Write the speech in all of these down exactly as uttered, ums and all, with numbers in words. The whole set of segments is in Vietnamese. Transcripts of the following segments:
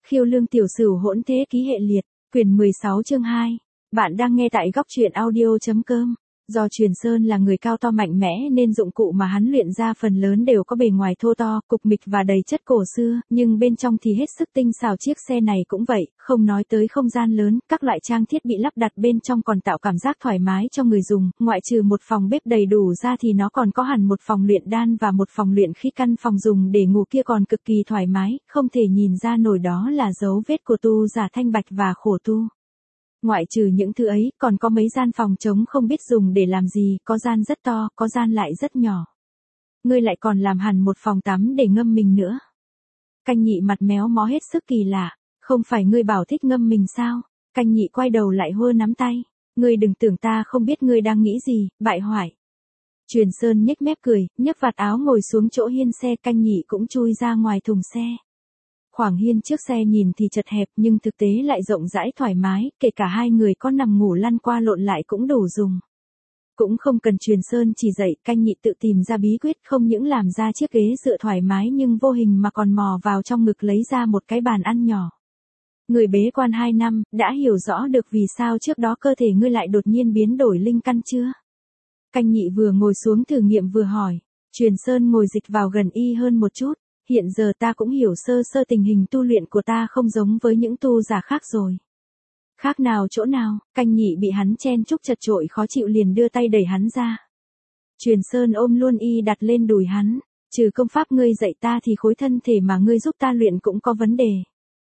Khiêu Lương Tiểu Sửu hỗn thế ký hệ liệt, quyển mười sáu chương hai. Bạn đang nghe tại góc truyện audio.com. Do Truyền Sơn là người cao to mạnh mẽ nên dụng cụ mà hắn luyện ra phần lớn đều có bề ngoài thô to, cục mịch và đầy chất cổ xưa, nhưng bên trong thì hết sức tinh xảo. Chiếc xe này cũng vậy, không nói tới không gian lớn, các loại trang thiết bị lắp đặt bên trong còn tạo cảm giác thoải mái cho người dùng, ngoại trừ một phòng bếp đầy đủ ra thì nó còn có hẳn một phòng luyện đan và một phòng luyện khí. Căn phòng dùng để ngủ kia còn cực kỳ thoải mái, không thể nhìn ra nổi đó là dấu vết của tu giả thanh bạch và khổ tu. Ngoại trừ những thứ ấy, còn có mấy gian phòng trống không biết dùng để làm gì, có gian rất to, có gian lại rất nhỏ. Ngươi lại còn làm hẳn một phòng tắm để ngâm mình nữa. Canh Nhị mặt méo mó hết sức kỳ lạ, không phải ngươi bảo thích ngâm mình sao? Canh Nhị quay đầu lại hơ nắm tay, ngươi đừng tưởng ta không biết ngươi đang nghĩ gì, bại hoại. Truyền Sơn nhếch mép cười, nhấc vạt áo ngồi xuống chỗ hiên xe. Canh Nhị cũng chui ra ngoài thùng xe. Khoảng hiên trước xe nhìn thì chật hẹp nhưng thực tế lại rộng rãi thoải mái, kể cả hai người có nằm ngủ lăn qua lộn lại cũng đủ dùng. Cũng không cần Truyền Sơn chỉ dạy, Canh Nhị tự tìm ra bí quyết, không những làm ra chiếc ghế dựa thoải mái nhưng vô hình mà còn mò vào trong ngực lấy ra một cái bàn ăn nhỏ. Người bế quan hai năm, đã hiểu rõ được vì sao trước đó cơ thể ngươi lại đột nhiên biến đổi linh căn chưa? Canh Nhị vừa ngồi xuống thử nghiệm vừa hỏi. Truyền Sơn ngồi dịch vào gần y hơn một chút. Hiện giờ ta cũng hiểu sơ sơ tình hình tu luyện của ta không giống với những tu giả khác rồi. Khác nào chỗ nào? Canh Nhị bị hắn chen chúc chật chội khó chịu liền đưa tay đẩy hắn ra. Truyền Sơn ôm luôn y đặt lên đùi hắn. Trừ công pháp ngươi dạy ta thì khối thân thể mà ngươi giúp ta luyện cũng có vấn đề.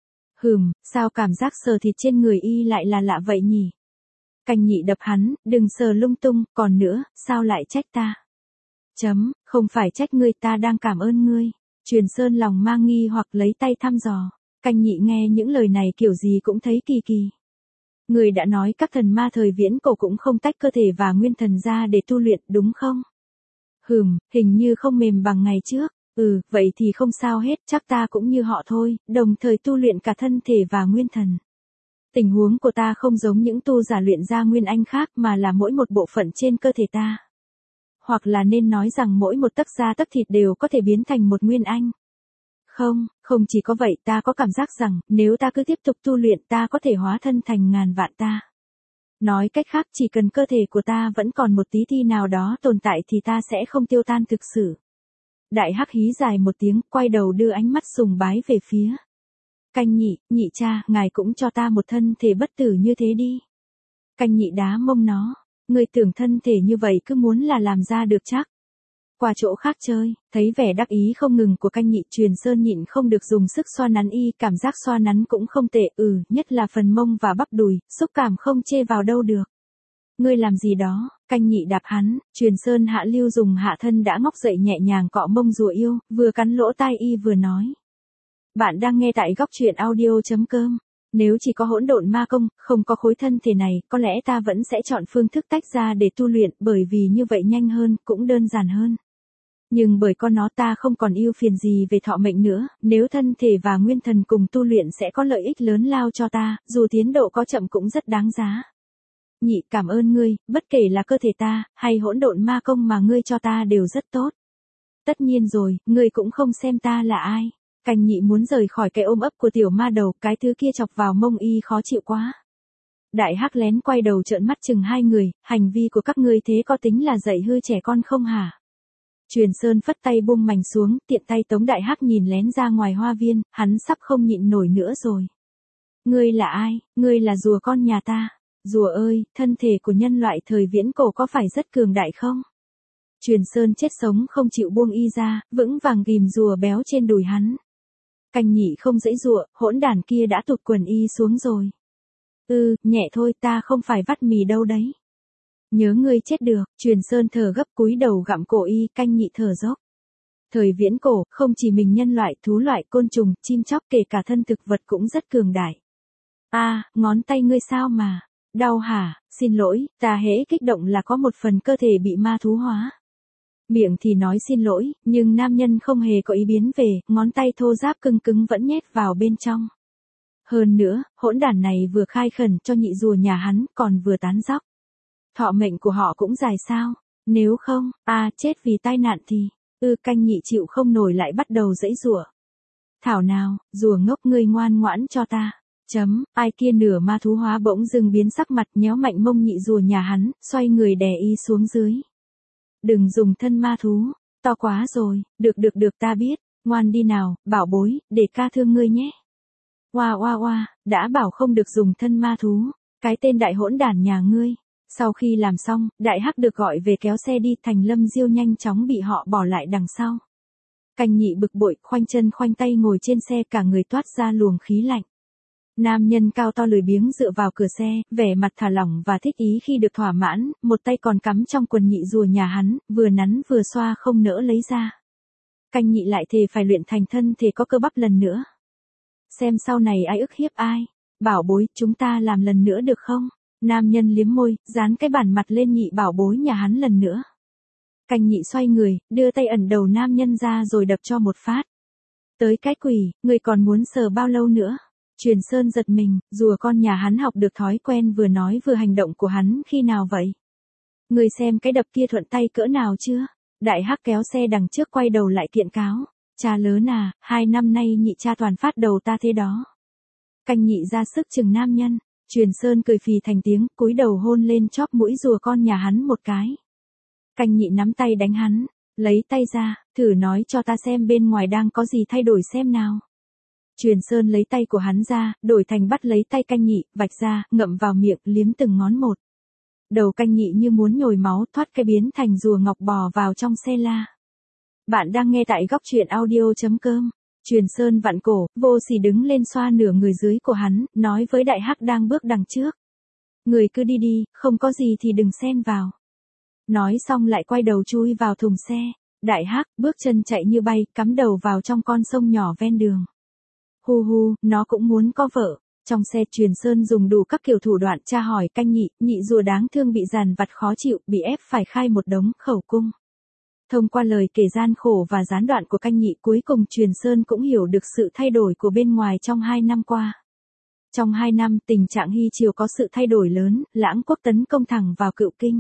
Hừm, sao cảm giác sờ thịt trên người y lại là lạ vậy nhỉ? Canh Nhị đập hắn, đừng sờ lung tung, còn nữa, sao lại trách ta? Chấm, không phải trách ngươi, ta đang cảm ơn ngươi. Truyền Sơn lòng mang nghi hoặc lấy tay thăm dò. Canh Nhị nghe những lời này kiểu gì cũng thấy kỳ kỳ. Người đã nói các thần ma thời viễn cổ cũng không tách cơ thể và nguyên thần ra để tu luyện đúng không? Hừm, hình như không mềm bằng ngày trước. Ừ, vậy thì không sao hết, chắc ta cũng như họ thôi, đồng thời tu luyện cả thân thể và nguyên thần. Tình huống của ta không giống những tu giả luyện ra nguyên anh khác mà là mỗi một bộ phận trên cơ thể ta. Hoặc là nên nói rằng mỗi một tấc da tấc thịt đều có thể biến thành một nguyên anh. Không, không chỉ có vậy, ta có cảm giác rằng, nếu ta cứ tiếp tục tu luyện ta có thể hóa thân thành ngàn vạn ta. Nói cách khác, chỉ cần cơ thể của ta vẫn còn một tí ti nào đó tồn tại thì ta sẽ không tiêu tan thực sự. Đại Hắc hí dài một tiếng, quay đầu đưa ánh mắt sùng bái về phía. Canh Nhị, nhị cha, ngài cũng cho ta một thân thể bất tử như thế đi. Canh Nhị đá mông nó. Người tưởng thân thể như vậy cứ muốn là làm ra được chắc. Qua chỗ khác chơi, thấy vẻ đắc ý không ngừng của Canh Nhị, Truyền Sơn nhịn không được dùng sức xoa nắn y, cảm giác xoa nắn cũng không tệ, ừ, nhất là phần mông và bắp đùi, xúc cảm không chê vào đâu được. Ngươi làm gì đó? Canh Nhị đạp hắn. Truyền Sơn hạ lưu dùng hạ thân đã ngóc dậy nhẹ nhàng cọ mông rùa yêu, vừa cắn lỗ tai y vừa nói. Bạn đang nghe tại góc truyện audio.com. Nếu chỉ có hỗn độn ma công, không có khối thân thể này, có lẽ ta vẫn sẽ chọn phương thức tách ra để tu luyện, bởi vì như vậy nhanh hơn, cũng đơn giản hơn. Nhưng bởi có nó ta không còn ưu phiền gì về thọ mệnh nữa, nếu thân thể và nguyên thần cùng tu luyện sẽ có lợi ích lớn lao cho ta, dù tiến độ có chậm cũng rất đáng giá. Nhị, cảm ơn ngươi, bất kể là cơ thể ta, hay hỗn độn ma công mà ngươi cho ta đều rất tốt. Tất nhiên rồi, ngươi cũng không xem ta là ai. Canh Nhị muốn rời khỏi cái ôm ấp của tiểu ma đầu, cái thứ kia chọc vào mông y khó chịu quá. Đại Hắc lén quay đầu trợn mắt chừng hai người, hành vi của các ngươi thế có tính là dạy hư trẻ con không hả? Truyền Sơn phất tay buông mành xuống, tiện tay tống Đại Hắc nhìn lén ra ngoài hoa viên, hắn sắp không nhịn nổi nữa rồi. Ngươi là ai? Ngươi là rùa con nhà ta. Rùa ơi, thân thể của nhân loại thời viễn cổ có phải rất cường đại không? Truyền Sơn chết sống không chịu buông y ra, vững vàng ghim rùa béo trên đùi hắn. Canh Nhị không dãy dụa, hỗn đản kia đã tụt quần y xuống rồi. Ừ, nhẹ thôi, ta không phải vắt mì đâu đấy. Nhớ ngươi chết được. Truyền Sơn thở gấp cúi đầu gặm cổ y. Canh Nhị thở dốc. Thời viễn cổ, không chỉ mình nhân loại, thú loại, côn trùng, chim chóc, kể cả thân thực vật cũng rất cường đại. A, à, ngón tay ngươi sao mà? Đau hả? Xin lỗi, ta hễ kích động là có một phần cơ thể bị ma thú hóa. Miệng thì nói xin lỗi, nhưng nam nhân không hề có ý biến về, ngón tay thô ráp cứng cứng vẫn nhét vào bên trong. Hơn nữa, hỗn đản này vừa khai khẩn cho nhị rùa nhà hắn, còn vừa tán dóc. Thọ mệnh của họ cũng dài sao? Nếu không, à chết vì tai nạn thì, ư Canh Nhị chịu không nổi lại bắt đầu giãy giụa. Thảo nào, rùa ngốc ngươi ngoan ngoãn cho ta. Chấm, ai kia nửa ma thú hóa bỗng dưng biến sắc mặt nhéo mạnh mông nhị rùa nhà hắn, xoay người đè y xuống dưới. Đừng dùng thân ma thú, to quá rồi, được được được ta biết, ngoan đi nào, bảo bối, để ca thương ngươi nhé. Oa oa oa, đã bảo không được dùng thân ma thú, cái tên đại hỗn đản nhà ngươi. Sau khi làm xong, đại hắc được gọi về kéo xe đi, Thành Lâm Diêu nhanh chóng bị họ bỏ lại đằng sau. Canh nhị bực bội, khoanh chân khoanh tay ngồi trên xe, cả người toát ra luồng khí lạnh. Nam nhân cao to lười biếng dựa vào cửa xe, vẻ mặt thả lỏng và thích ý khi được thỏa mãn, một tay còn cắm trong quần nhị rùa nhà hắn, vừa nắn vừa xoa không nỡ lấy ra. Canh nhị lại thề phải luyện thành thân thể có cơ bắp lần nữa. Xem sau này ai ức hiếp ai. Bảo bối, chúng ta làm lần nữa được không? Nam nhân liếm môi, dán cái bản mặt lên nhị bảo bối nhà hắn lần nữa. Canh nhị xoay người, đưa tay ẩn đầu nam nhân ra rồi đập cho một phát. Tới cái quỷ, người còn muốn sờ bao lâu nữa? Truyền Sơn giật mình, rùa con nhà hắn học được thói quen vừa nói vừa hành động của hắn khi nào vậy? Người xem cái đập kia thuận tay cỡ nào chưa? Đại hắc kéo xe đằng trước quay đầu lại kiện cáo. Cha lớn à, hai năm nay nhị cha toàn phát đầu ta thế đó. Canh nhị ra sức chừng nam nhân. Truyền Sơn cười phì thành tiếng, cúi đầu hôn lên chóp mũi rùa con nhà hắn một cái. Canh nhị nắm tay đánh hắn, lấy tay ra, thử nói cho ta xem bên ngoài đang có gì thay đổi xem nào. Truyền Sơn lấy tay của hắn ra, đổi thành bắt lấy tay canh nhị, vạch ra, ngậm vào miệng, liếm từng ngón một. Đầu canh nhị như muốn nhồi máu, thoát cái biến thành rùa ngọc bò vào trong xe la. Bạn đang nghe tại góc truyện audio chấm com. Truyền Sơn vặn cổ, vô sỉ đứng lên xoa nửa người dưới của hắn, nói với đại hắc đang bước đằng trước. Người cứ đi đi, không có gì thì đừng xen vào. Nói xong lại quay đầu chui vào thùng xe. Đại hắc bước chân chạy như bay, cắm đầu vào trong con sông nhỏ ven đường. Hu hu, nó cũng muốn có vợ. Trong xe Truyền Sơn dùng đủ các kiểu thủ đoạn tra hỏi canh nhị, nhị rùa đáng thương bị dằn vặt khó chịu, bị ép phải khai một đống khẩu cung. Thông qua lời kể gian khổ và gián đoạn của canh nhị, cuối cùng Truyền Sơn cũng hiểu được sự thay đổi của bên ngoài trong hai năm qua. Trong hai năm, tình trạng Hy Triều có sự thay đổi lớn, Lãng Quốc tấn công thẳng vào Cựu Kinh.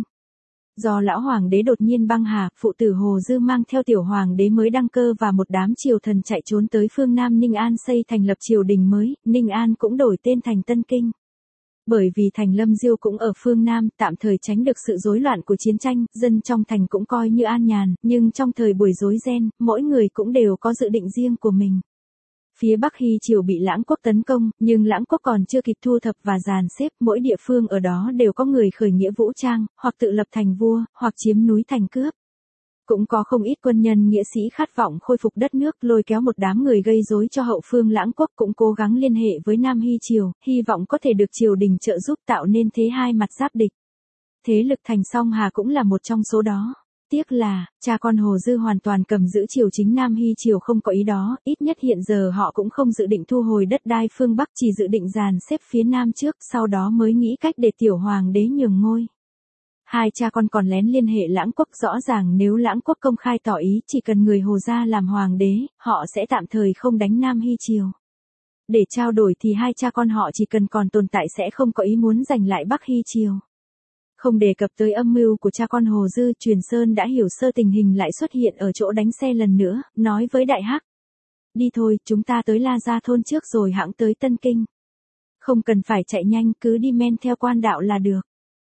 Do lão hoàng đế đột nhiên băng hà, phụ tử Hồ Dư mang theo tiểu hoàng đế mới đăng cơ và một đám triều thần chạy trốn tới phương Nam Ninh An xây thành lập triều đình mới, Ninh An cũng đổi tên thành Tân Kinh. Bởi vì thành Lâm Diêu cũng ở phương Nam, tạm thời tránh được sự rối loạn của chiến tranh, dân trong thành cũng coi như an nhàn, nhưng trong thời buổi rối ren, mỗi người cũng đều có dự định riêng của mình. Phía Bắc Hy Triều bị Lãng Quốc tấn công, nhưng Lãng Quốc còn chưa kịp thu thập và dàn xếp, mỗi địa phương ở đó đều có người khởi nghĩa vũ trang, hoặc tự lập thành vua, hoặc chiếm núi thành cướp. Cũng có không ít quân nhân nghĩa sĩ khát vọng khôi phục đất nước, lôi kéo một đám người gây rối cho hậu phương Lãng Quốc, cũng cố gắng liên hệ với Nam Hy Triều, hy vọng có thể được triều đình trợ giúp tạo nên thế hai mặt giáp địch. Thế lực Thành Song Hà cũng là một trong số đó. Tiếc là, cha con Hồ Dư hoàn toàn cầm giữ triều chính, Nam Hy Triều không có ý đó, ít nhất hiện giờ họ cũng không dự định thu hồi đất đai phương Bắc, chỉ dự định dàn xếp phía Nam trước, sau đó mới nghĩ cách để tiểu hoàng đế nhường ngôi. Hai cha con còn lén liên hệ Lãng Quốc, rõ ràng nếu Lãng Quốc công khai tỏ ý chỉ cần người Hồ gia làm hoàng đế, họ sẽ tạm thời không đánh Nam Hy Triều. Để trao đổi thì hai cha con họ chỉ cần còn tồn tại sẽ không có ý muốn giành lại Bắc Hy Triều. Không đề cập tới âm mưu của cha con Hồ Dư, Truyền Sơn đã hiểu sơ tình hình lại xuất hiện ở chỗ đánh xe lần nữa, nói với Đại Hắc. Đi thôi, chúng ta tới La Gia thôn trước rồi hãng tới Tân Kinh. Không cần phải chạy nhanh, cứ đi men theo quan đạo là được.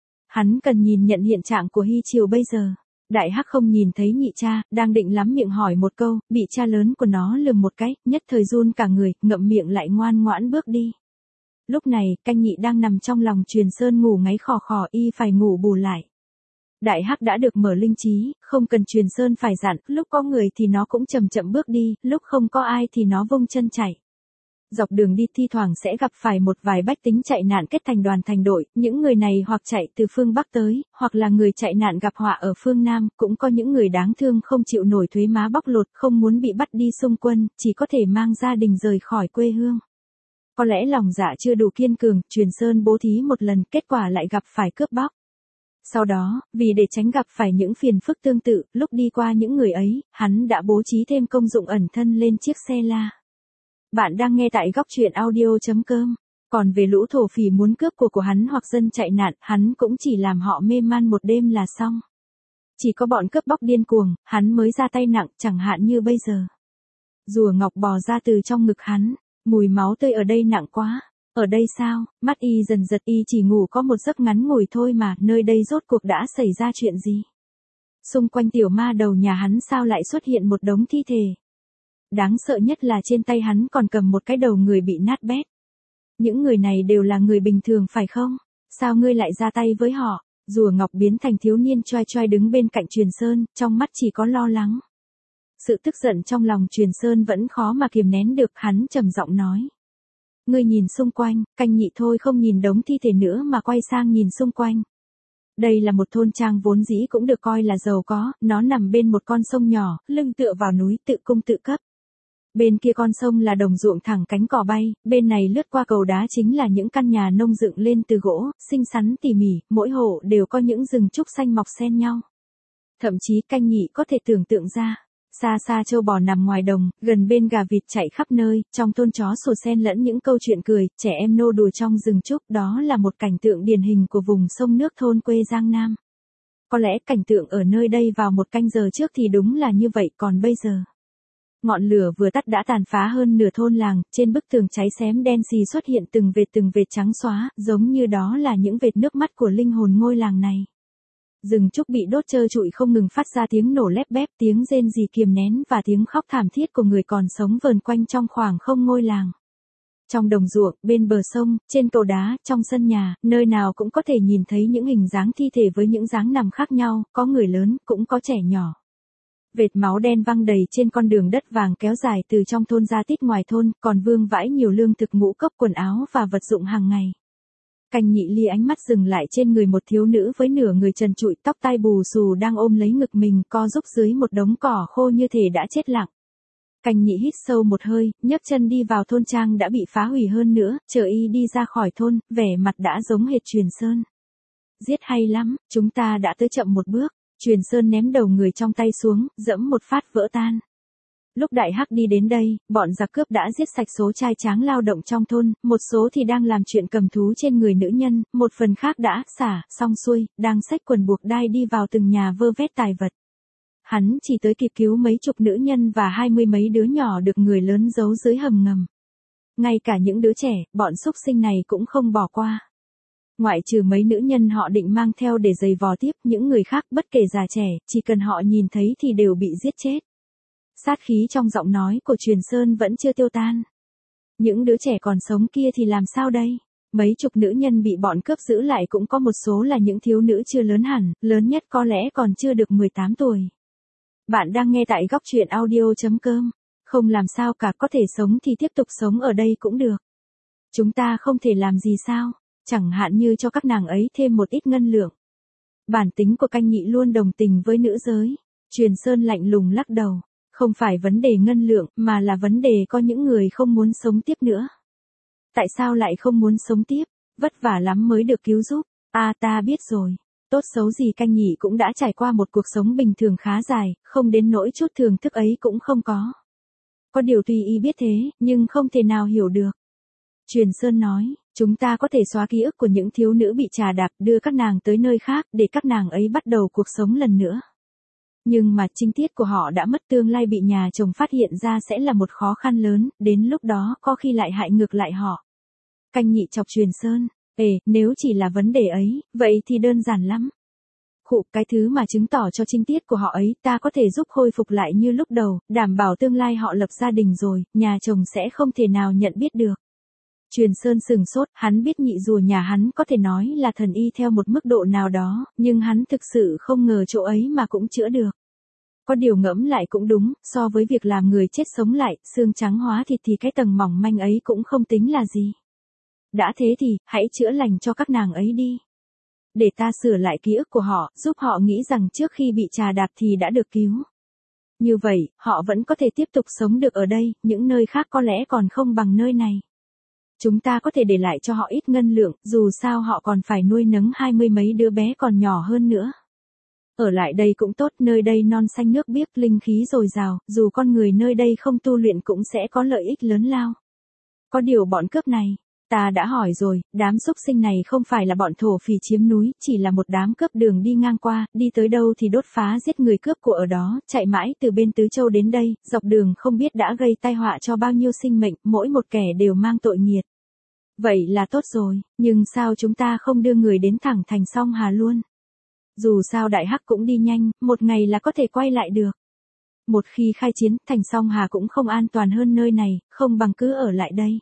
Hắn cần nhìn nhận hiện trạng của Hy Triều bây giờ. Đại Hắc không nhìn thấy nhị cha, đang định lắm miệng hỏi một câu, bị cha lớn của nó lườm một cái, nhất thời run cả người, ngậm miệng lại ngoan ngoãn bước đi. Lúc này, canh nhị đang nằm trong lòng Truyền Sơn ngủ ngáy khò khò, y phải ngủ bù lại. Đại Hắc đã được mở linh trí, không cần Truyền Sơn phải dặn, lúc có người thì nó cũng chậm chậm bước đi, lúc không có ai thì nó vung chân chạy. Dọc đường đi thi thoảng sẽ gặp phải một vài bách tính chạy nạn kết thành đoàn thành đội, những người này hoặc chạy từ phương Bắc tới, hoặc là người chạy nạn gặp họa ở phương Nam, cũng có những người đáng thương không chịu nổi thuế má bóc lột, không muốn bị bắt đi xung quân, chỉ có thể mang gia đình rời khỏi quê hương. Có lẽ lòng dạ chưa đủ kiên cường, Truyền Sơn bố thí một lần, kết quả lại gặp phải cướp bóc. Sau đó, vì để tránh gặp phải những phiền phức tương tự, lúc đi qua những người ấy, hắn đã bố trí thêm công dụng ẩn thân lên chiếc xe la. Bạn đang nghe tại góc truyện audio chấm com. Còn về lũ thổ phỉ muốn cướp của của hắn hoặc dân chạy nạn, hắn cũng chỉ làm họ mê man một đêm là xong. Chỉ có bọn cướp bóc điên cuồng, hắn mới ra tay nặng, chẳng hạn như bây giờ. Rùa ngọc bò ra từ trong ngực hắn, mùi máu tươi ở đây nặng quá. Ở đây sao? Mắt y dần giật, y chỉ ngủ có một giấc ngắn ngủi thôi mà, nơi đây rốt cuộc đã xảy ra chuyện gì? Xung quanh tiểu ma đầu nhà hắn sao lại xuất hiện một đống thi thể? Đáng sợ nhất là trên tay hắn còn cầm một cái đầu người bị nát bét. Những người này đều là người bình thường phải không? Sao ngươi lại ra tay với họ? Rùa ngọc biến thành thiếu niên choai choai đứng bên cạnh Truyền Sơn, trong mắt chỉ có lo lắng. Sự tức giận trong lòng Truyền Sơn vẫn khó mà kiềm nén được, hắn trầm giọng nói. Ngươi nhìn xung quanh, Canh Nhị thôi không nhìn đống thi thể nữa mà quay sang nhìn xung quanh. Đây là một thôn trang vốn dĩ cũng được coi là giàu có, nó nằm bên một con sông nhỏ, lưng tựa vào núi, tự cung tự cấp. Bên kia con sông là đồng ruộng thẳng cánh cỏ bay, bên này lướt qua cầu đá chính là những căn nhà nông dựng lên từ gỗ, xinh xắn tỉ mỉ, mỗi hộ đều có những rừng trúc xanh mọc xen nhau. Thậm chí Canh Nhị có thể tưởng tượng ra, xa xa trâu bò nằm ngoài đồng, gần bên gà vịt chạy khắp nơi, trong thôn chó sủa xen lẫn những câu chuyện cười, trẻ em nô đùa trong rừng trúc, đó là một cảnh tượng điển hình của vùng sông nước thôn quê Giang Nam. Có lẽ cảnh tượng ở nơi đây vào một canh giờ trước thì đúng là như vậy, còn bây giờ. Ngọn lửa vừa tắt đã tàn phá hơn nửa thôn làng, trên bức tường cháy xém đen xì xuất hiện từng vệt từng vệt trắng xóa, giống như đó là những vệt nước mắt của linh hồn ngôi làng này. Rừng trúc bị đốt trơ trụi không ngừng phát ra tiếng nổ lép bép, tiếng rên rỉ kiềm nén và tiếng khóc thảm thiết của người còn sống vờn quanh trong khoảng không ngôi làng. Trong đồng ruộng, bên bờ sông, trên cầu đá, trong sân nhà, nơi nào cũng có thể nhìn thấy những hình dáng thi thể với những dáng nằm khác nhau, có người lớn, cũng có trẻ nhỏ. Vệt máu đen văng đầy trên con đường đất vàng kéo dài từ trong thôn ra tít ngoài thôn, còn vương vãi nhiều lương thực, ngũ cốc, quần áo và vật dụng hàng ngày. Canh Nhị lia ánh mắt dừng lại trên người một thiếu nữ với nửa người trần trụi, tóc tai bù xù đang ôm lấy ngực mình, co rúc dưới một đống cỏ khô như thể đã chết lặng. Canh Nhị hít sâu một hơi, nhấc chân đi vào thôn trang đã bị phá hủy hơn nữa, chờ y đi ra khỏi thôn, vẻ mặt đã giống hệt Truyền Sơn. Giết hay lắm, chúng ta đã tới chậm một bước. Truyền Sơn ném đầu người trong tay xuống, dẫm một phát vỡ tan. Lúc Đại Hắc đi đến đây, bọn giặc cướp đã giết sạch số trai tráng lao động trong thôn, một số thì đang làm chuyện cầm thú trên người nữ nhân, một phần khác đã xả, xong xuôi, đang xách quần buộc đai đi vào từng nhà vơ vét tài vật. Hắn chỉ tới kịp cứu mấy chục nữ nhân và hai mươi mấy đứa nhỏ được người lớn giấu dưới hầm ngầm. Ngay cả những đứa trẻ, bọn súc sinh này cũng không bỏ qua. Ngoại trừ mấy nữ nhân họ định mang theo để giày vò tiếp, những người khác bất kể già trẻ, chỉ cần họ nhìn thấy thì đều bị giết chết. Sát khí trong giọng nói của Truyền Sơn vẫn chưa tiêu tan. Những đứa trẻ còn sống kia thì làm sao đây? Mấy chục nữ nhân bị bọn cướp giữ lại cũng có một số là những thiếu nữ chưa lớn hẳn, lớn nhất có lẽ còn chưa được mười tám tuổi. Bạn đang nghe tại góc truyện audio chấm com. Không làm sao cả, có thể sống thì tiếp tục sống ở đây cũng được. Chúng ta không thể làm gì sao? Chẳng hạn như cho các nàng ấy thêm một ít ngân lượng. Bản tính của Canh Nhị luôn đồng tình với nữ giới. Truyền Sơn lạnh lùng lắc đầu. Không phải vấn đề ngân lượng, mà là vấn đề có những người không muốn sống tiếp nữa. Tại sao lại không muốn sống tiếp? Vất vả lắm mới được cứu giúp. À, ta biết rồi. Tốt xấu gì Canh Nhị cũng đã trải qua một cuộc sống bình thường khá dài, không đến nỗi chút thưởng thức ấy cũng không có. Có điều tuy y biết thế, nhưng không thể nào hiểu được. Truyền Sơn nói, chúng ta có thể xóa ký ức của những thiếu nữ bị trà đạp, đưa các nàng tới nơi khác, để các nàng ấy bắt đầu cuộc sống lần nữa. Nhưng mà trinh tiết của họ đã mất, tương lai bị nhà chồng phát hiện ra sẽ là một khó khăn lớn, đến lúc đó có khi lại hại ngược lại họ. Canh Nhị chọc Truyền Sơn, ê, nếu chỉ là vấn đề ấy, vậy thì đơn giản lắm. Khụ, cái thứ mà chứng tỏ cho trinh tiết của họ ấy, ta có thể giúp khôi phục lại như lúc đầu, đảm bảo tương lai họ lập gia đình rồi, nhà chồng sẽ không thể nào nhận biết được. Truyền Sơn sừng sốt, hắn biết nhị rùa nhà hắn có thể nói là thần y theo một mức độ nào đó, nhưng hắn thực sự không ngờ chỗ ấy mà cũng chữa được. Có điều ngẫm lại cũng đúng, so với việc làm người chết sống lại, xương trắng hóa thịt thì cái tầng mỏng manh ấy cũng không tính là gì. Đã thế thì, hãy chữa lành cho các nàng ấy đi. Để ta sửa lại ký ức của họ, giúp họ nghĩ rằng trước khi bị trà đạp thì đã được cứu. Như vậy, họ vẫn có thể tiếp tục sống được ở đây, những nơi khác có lẽ còn không bằng nơi này. Chúng ta có thể để lại cho họ ít ngân lượng, dù sao họ còn phải nuôi nấng hai mươi mấy đứa bé còn nhỏ hơn nữa. Ở lại đây cũng tốt, nơi đây non xanh nước biếc, linh khí dồi dào, dù con người nơi đây không tu luyện cũng sẽ có lợi ích lớn lao. Có điều bọn cướp này, Ta đã hỏi rồi, đám xúc sinh này không phải là bọn thổ phỉ chiếm núi, chỉ là một đám cướp đường đi ngang qua, đi tới đâu thì đốt phá giết người cướp của ở đó, chạy mãi từ bên Tứ Châu đến đây, dọc đường không biết đã gây tai họa cho bao nhiêu sinh mệnh, mỗi một kẻ đều mang tội nghiệt. Vậy là tốt rồi, nhưng sao chúng ta không đưa người đến thẳng thành Song Hà luôn? Dù sao Đại Hắc cũng đi nhanh, một ngày là có thể quay lại được. Một khi khai chiến, thành Song Hà cũng không an toàn hơn nơi này, không bằng cứ ở lại đây.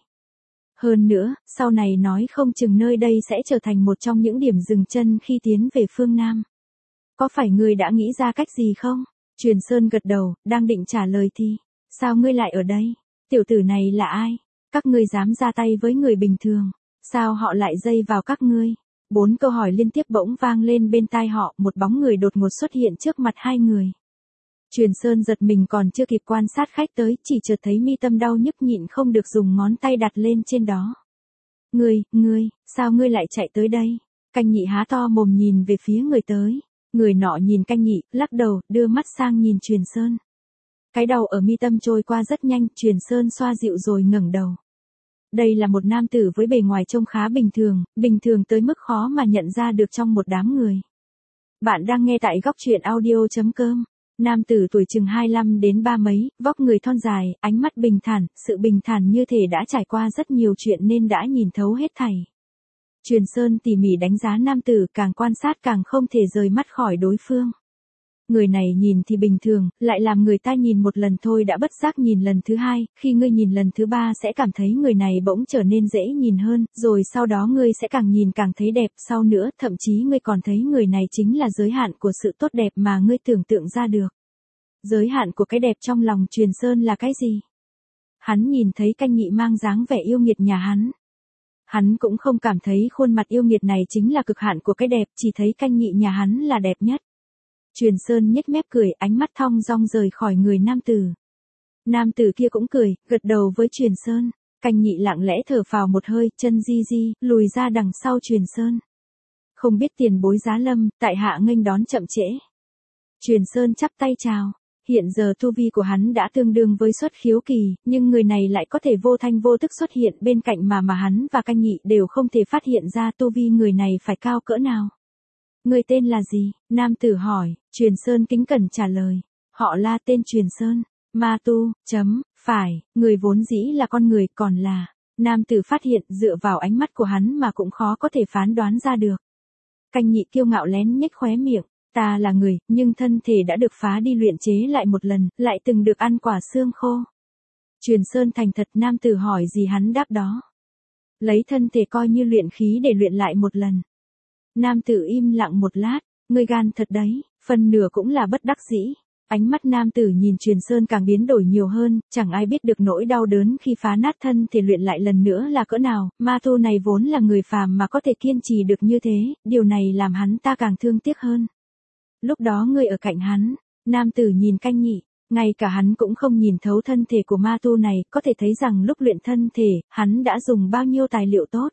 Hơn nữa, sau này nói không chừng nơi đây sẽ trở thành một trong những điểm dừng chân khi tiến về phương Nam. Có phải ngươi đã nghĩ ra cách gì không? Truyền Sơn gật đầu, đang định trả lời thì, sao ngươi lại ở đây? Tiểu tử này là ai? Các ngươi dám ra tay với người bình thường, sao họ lại dây vào các ngươi? Bốn câu hỏi liên tiếp bỗng vang lên bên tai họ, một bóng người đột ngột xuất hiện trước mặt hai người. Truyền Sơn giật mình còn chưa kịp quan sát khách tới, chỉ chợt thấy mi tâm đau nhức nhịn không được dùng ngón tay đặt lên trên đó. Ngươi, ngươi, sao ngươi lại chạy tới đây? Canh Nhị há to mồm nhìn về phía người tới. Người nọ nhìn Canh Nhị, lắc đầu, đưa mắt sang nhìn Truyền Sơn. Cái đầu ở mi tâm trôi qua rất nhanh, Truyền Sơn xoa dịu rồi ngẩng đầu. Đây là một nam tử với bề ngoài trông khá bình thường, bình thường tới mức khó mà nhận ra được trong một đám người. Bạn đang nghe tại góc truyện audio chấm com. Nam tử tuổi chừng hai mươi lăm đến ba mấy, vóc người thon dài, ánh mắt bình thản, sự bình thản như thể đã trải qua rất nhiều chuyện nên đã nhìn thấu hết thảy. Truyền Sơn tỉ mỉ đánh giá nam tử, càng quan sát càng không thể rời mắt khỏi đối phương. Người này nhìn thì bình thường, lại làm người ta nhìn một lần thôi đã bất giác nhìn lần thứ hai, khi ngươi nhìn lần thứ ba sẽ cảm thấy người này bỗng trở nên dễ nhìn hơn, rồi sau đó ngươi sẽ càng nhìn càng thấy đẹp, sau nữa thậm chí ngươi còn thấy người này chính là giới hạn của sự tốt đẹp mà ngươi tưởng tượng ra được. Giới hạn của cái đẹp trong lòng Truyền Sơn là cái gì? Hắn nhìn thấy Canh Nhị mang dáng vẻ yêu nghiệt nhà hắn. Hắn cũng không cảm thấy khuôn mặt yêu nghiệt này chính là cực hạn của cái đẹp, chỉ thấy Canh Nhị nhà hắn là đẹp nhất. Truyền Sơn nhếch mép cười, ánh mắt thong dong rời khỏi người nam tử. Nam tử kia cũng cười, gật đầu với Truyền Sơn. Canh Nhị lặng lẽ thở phào một hơi, chân di di, lùi ra đằng sau Truyền Sơn. Không biết tiền bối giá lâm, tại hạ nghênh đón chậm trễ. Truyền Sơn chắp tay chào. Hiện giờ tu vi của hắn đã tương đương với xuất khiếu kỳ, nhưng người này lại có thể vô thanh vô tức xuất hiện bên cạnh mà mà hắn và Canh Nhị đều không thể phát hiện ra tu vi người này phải cao cỡ nào. Người tên là gì? Nam tử hỏi. Truyền Sơn kính cẩn trả lời. Họ La, tên Truyền Sơn. Ma tu, chấm, phải, người vốn dĩ là con người, còn là. Nam tử phát hiện dựa vào ánh mắt của hắn mà cũng khó có thể phán đoán ra được. Canh Nhị kiêu ngạo lén nhếch khóe miệng. Ta là người, nhưng thân thể đã được phá đi luyện chế lại một lần, lại từng được ăn quả xương khô. Truyền Sơn thành thật, nam tử hỏi gì hắn đáp đó. Lấy thân thể coi như luyện khí để luyện lại một lần. Nam tử im lặng một lát, ngươi gan thật đấy, phần nửa cũng là bất đắc dĩ. Ánh mắt nam tử nhìn Truyền Sơn càng biến đổi nhiều hơn, chẳng ai biết được nỗi đau đớn khi phá nát thân thể luyện lại lần nữa là cỡ nào, ma tu này vốn là người phàm mà có thể kiên trì được như thế, điều này làm hắn ta càng thương tiếc hơn. Lúc đó ngươi ở cạnh hắn, nam tử nhìn Canh Nhị, ngay cả hắn cũng không nhìn thấu thân thể của ma tu này, có thể thấy rằng lúc luyện thân thể, hắn đã dùng bao nhiêu tài liệu tốt.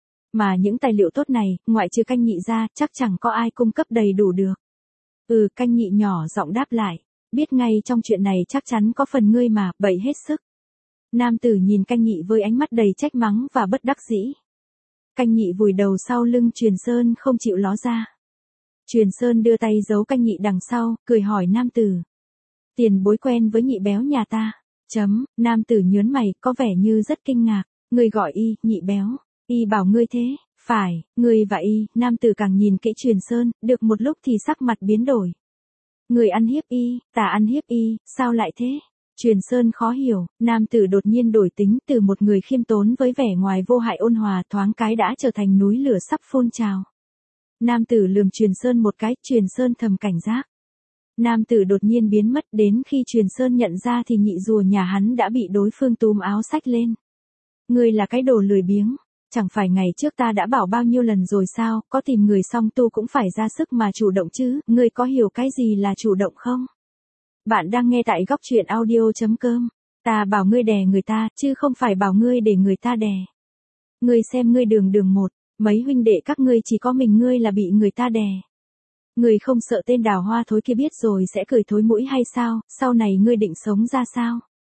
Mà những tài liệu tốt này, ngoại trừ Canh Nhị ra, chắc chẳng có ai cung cấp đầy đủ được. Ừ, Canh Nhị nhỏ giọng đáp lại, biết ngay trong chuyện này chắc chắn có phần ngươi mà, bậy hết sức. Nam tử nhìn Canh Nhị với ánh mắt đầy trách mắng và bất đắc dĩ. Canh Nhị vùi đầu sau lưng Truyền Sơn không chịu ló ra. Truyền Sơn đưa tay giấu Canh Nhị đằng sau, cười hỏi nam tử. Tiền bối quen với Nhị béo nhà ta. Chấm, nam tử nhớn mày, có vẻ như rất kinh ngạc. Ngươi gọi y, Nhị béo. Y bảo ngươi thế. Phải, ngươi và y, nam tử càng nhìn kỹ Truyền Sơn, được một lúc thì sắc mặt biến đổi. Người ăn hiếp y, ta ăn hiếp y, sao lại thế? Truyền Sơn khó hiểu, nam tử đột nhiên đổi tính từ một người khiêm tốn với vẻ ngoài vô hại ôn hòa thoáng cái đã trở thành núi lửa sắp phun trào. Nam tử lườm Truyền Sơn một cái, Truyền Sơn thầm cảnh giác. Nam tử đột nhiên biến mất, đến khi Truyền Sơn nhận ra thì nhị rùa nhà hắn đã bị đối phương túm áo xách lên. Ngươi là cái đồ lười biếng, chẳng phải ngày trước ta đã bảo bao nhiêu lần rồi sao, có tìm người song tu cũng phải ra sức mà chủ động chứ, ngươi có hiểu cái gì là chủ động không? Bạn đang nghe tại góc truyện audio chấm com. Ta bảo ngươi đè người ta, chứ không phải bảo ngươi để người ta đè. Ngươi xem ngươi đường đường một, mấy huynh đệ các ngươi chỉ có mình ngươi là bị người ta đè. Ngươi không sợ tên đào hoa thối kia biết rồi sẽ cười thối mũi hay sao, sau này ngươi định sống ra sao?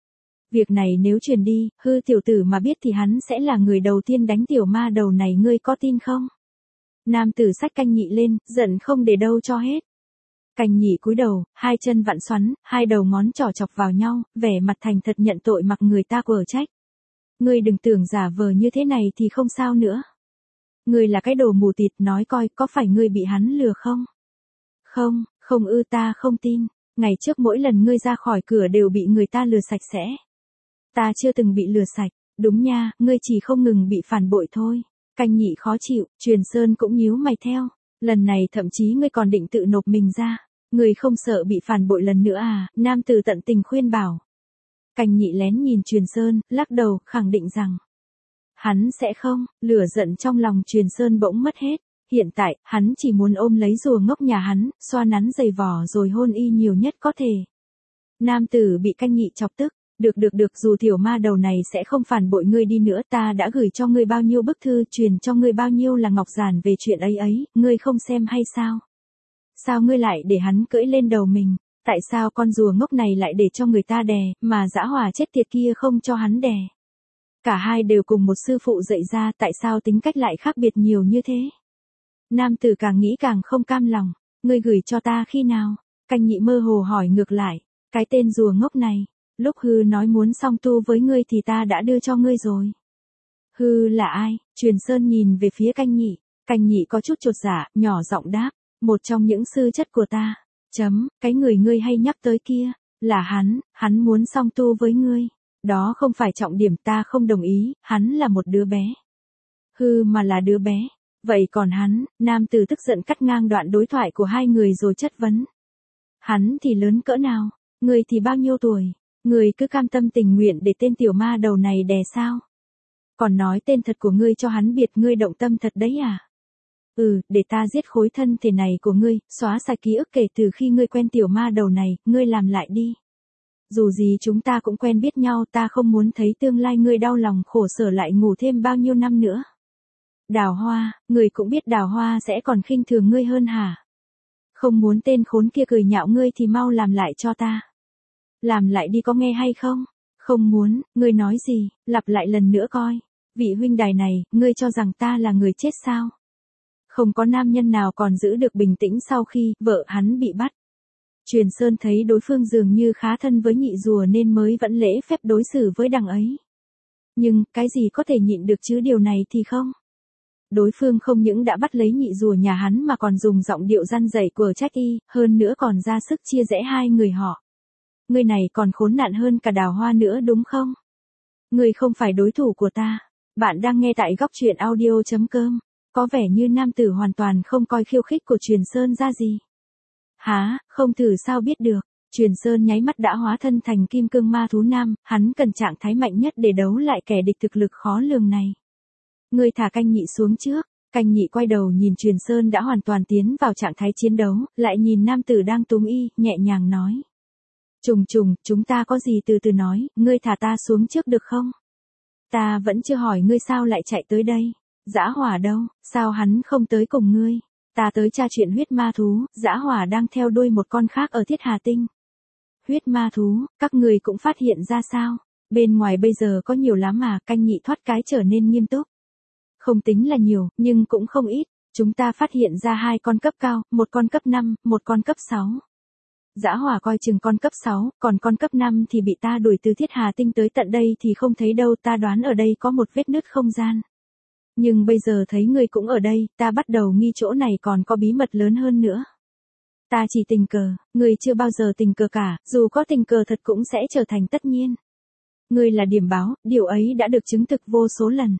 Việc này nếu truyền đi, hư tiểu tử mà biết thì hắn sẽ là người đầu tiên đánh tiểu ma đầu này, ngươi có tin không? Nam tử xách canh nhị lên, giận không để đâu cho hết. Canh nhị cúi đầu, hai chân vặn xoắn, hai đầu ngón trỏ chọc vào nhau, vẻ mặt thành thật nhận tội mặc người ta quở trách. Ngươi đừng tưởng giả vờ như thế này thì không sao nữa. Ngươi là cái đồ mù tịt, nói coi có phải ngươi bị hắn lừa không? Không, không ư, ta không tin. Ngày trước mỗi lần ngươi ra khỏi cửa đều bị người ta lừa sạch sẽ. Ta chưa từng bị lừa sạch, đúng nha, ngươi chỉ không ngừng bị phản bội thôi. Canh nhị khó chịu, Truyền Sơn cũng nhíu mày theo. Lần này thậm chí ngươi còn định tự nộp mình ra. Ngươi không sợ bị phản bội lần nữa à? Nam tử tận tình khuyên bảo. Canh nhị lén nhìn Truyền Sơn, lắc đầu, khẳng định rằng hắn sẽ không. Lửa giận trong lòng Truyền Sơn bỗng mất hết. Hiện tại, hắn chỉ muốn ôm lấy rùa ngốc nhà hắn, xoa nắn giày vò rồi hôn y nhiều nhất có thể. Nam tử bị canh nhị chọc tức. Được được được, dù tiểu ma đầu này sẽ không phản bội ngươi đi nữa, ta đã gửi cho ngươi bao nhiêu bức thư, truyền cho ngươi bao nhiêu là ngọc giản về chuyện ấy ấy, ngươi không xem hay sao? Sao ngươi lại để hắn cưỡi lên đầu mình? Tại sao con rùa ngốc này lại để cho người ta đè, mà dã hỏa chết tiệt kia không cho hắn đè? Cả hai đều cùng một sư phụ dạy ra, tại sao tính cách lại khác biệt nhiều như thế? Nam tử càng nghĩ càng không cam lòng. Ngươi gửi cho ta khi nào? Canh nhị mơ hồ hỏi ngược lại. Cái tên rùa ngốc này, lúc hư nói muốn song tu với ngươi thì ta đã đưa cho ngươi rồi. Hư là ai? Truyền Sơn nhìn về phía canh nhị. Canh nhị có chút chột dạ, nhỏ giọng đáp. Một trong những sư chất của ta. Chấm, cái người ngươi hay nhắc tới kia. Là hắn, hắn muốn song tu với ngươi. Đó không phải trọng điểm, ta không đồng ý, hắn là một đứa bé. Hư mà là đứa bé. Vậy còn hắn? Nam tử tức giận cắt ngang đoạn đối thoại của hai người rồi chất vấn. Hắn thì lớn cỡ nào? Ngươi thì bao nhiêu tuổi? Ngươi cứ cam tâm tình nguyện để tên tiểu ma đầu này đè sao? Còn nói tên thật của ngươi cho hắn biệt, ngươi động tâm thật đấy à? Ừ, để ta giết khối thân thể này của ngươi, xóa sạch ký ức kể từ khi ngươi quen tiểu ma đầu này, ngươi làm lại đi. Dù gì chúng ta cũng quen biết nhau, ta không muốn thấy tương lai ngươi đau lòng khổ sở lại ngủ thêm bao nhiêu năm nữa. Đào Hoa, ngươi cũng biết Đào Hoa sẽ còn khinh thường ngươi hơn hả? Không muốn tên khốn kia cười nhạo ngươi thì mau làm lại cho ta. Làm lại đi, có nghe hay không? Không muốn, ngươi nói gì, lặp lại lần nữa coi. Vị huynh đài này, ngươi cho rằng ta là người chết sao? Không có nam nhân nào còn giữ được bình tĩnh sau khi vợ hắn bị bắt. Truyền Sơn thấy đối phương dường như khá thân với nhị rùa nên mới vẫn lễ phép đối xử với đằng ấy. Nhưng, cái gì có thể nhịn được chứ, điều này thì không. Đối phương không những đã bắt lấy nhị rùa nhà hắn mà còn dùng giọng điệu răn dạy quở trách y, hơn nữa còn ra sức chia rẽ hai người họ. Ngươi này còn khốn nạn hơn cả Đào Hoa nữa đúng không? Ngươi không phải đối thủ của ta. Bạn đang nghe tại góc truyện audio chấm com. Có vẻ như nam tử hoàn toàn không coi khiêu khích của Truyền Sơn ra gì. Hả, không thử sao biết được. Truyền Sơn nháy mắt đã hóa thân thành kim cương ma thú nam, hắn cần trạng thái mạnh nhất để đấu lại kẻ địch thực lực khó lường này. Ngươi thả canh nhị xuống trước. Canh nhị quay đầu nhìn Truyền Sơn đã hoàn toàn tiến vào trạng thái chiến đấu, lại nhìn nam tử đang túm y, nhẹ nhàng nói. Trùng trùng, chúng ta có gì từ từ nói, ngươi thả ta xuống trước được không? Ta vẫn chưa hỏi ngươi sao lại chạy tới đây. Dã hỏa đâu, sao hắn không tới cùng ngươi? Ta tới tra chuyện huyết ma thú, dã hỏa đang theo đuôi một con khác ở Thiết Hà Tinh. Huyết ma thú, các người cũng phát hiện ra sao? Bên ngoài bây giờ có nhiều lắm mà, canh nhị thoát cái trở nên nghiêm túc. Không tính là nhiều, nhưng cũng không ít. Chúng ta phát hiện ra hai con cấp cao, một con cấp năm, một con cấp sáu. Dã hỏa coi chừng con cấp sáu, còn con cấp năm thì bị ta đuổi từ Thiết Hà Tinh tới tận đây thì không thấy đâu, ta đoán ở đây có một vết nứt không gian. Nhưng bây giờ thấy ngươi cũng ở đây, ta bắt đầu nghi chỗ này còn có bí mật lớn hơn nữa. Ta chỉ tình cờ, ngươi chưa bao giờ tình cờ cả, dù có tình cờ thật cũng sẽ trở thành tất nhiên. Ngươi là điểm báo, điều ấy đã được chứng thực vô số lần.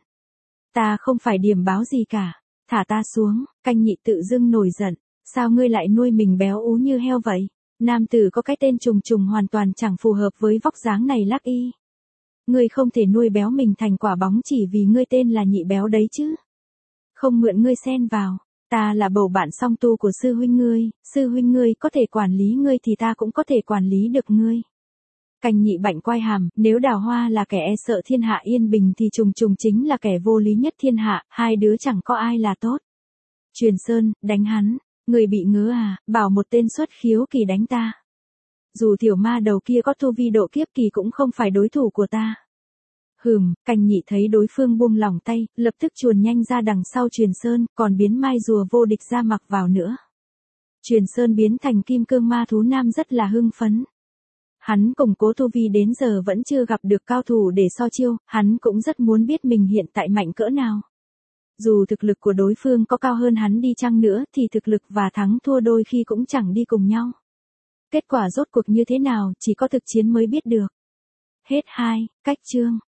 Ta không phải điểm báo gì cả, thả ta xuống. Canh nhị tự dưng nổi giận, sao ngươi lại nuôi mình béo ú như heo vậy? Nam tử có cái tên trùng trùng hoàn toàn chẳng phù hợp với vóc dáng này lắc y. Ngươi không thể nuôi béo mình thành quả bóng chỉ vì ngươi tên là nhị béo đấy chứ. Không mượn ngươi xen vào, ta là bầu bạn song tu của sư huynh ngươi, sư huynh ngươi có thể quản lý ngươi thì ta cũng có thể quản lý được ngươi. Canh nhị bạnh quai hàm, nếu Đào Hoa là kẻ e sợ thiên hạ yên bình thì trùng trùng chính là kẻ vô lý nhất thiên hạ, hai đứa chẳng có ai là tốt. Truyền Sơn, đánh hắn, người bị ngứa à, bảo một tên xuất khiếu kỳ đánh ta. Dù tiểu ma đầu kia có tu vi độ kiếp kỳ cũng không phải đối thủ của ta. Hừm, Cành Nhị thấy đối phương buông lỏng tay, lập tức chuồn nhanh ra đằng sau Truyền Sơn, còn biến mai rùa vô địch ra mặc vào nữa. Truyền Sơn biến thành kim cương ma thú nam rất là hưng phấn. Hắn củng cố tu vi đến giờ vẫn chưa gặp được cao thủ để so chiêu, hắn cũng rất muốn biết mình hiện tại mạnh cỡ nào. Dù thực lực của đối phương có cao hơn hắn đi chăng nữa thì thực lực và thắng thua đôi khi cũng chẳng đi cùng nhau. Kết quả rốt cuộc như thế nào chỉ có thực chiến mới biết được. Hết hai, cách chương.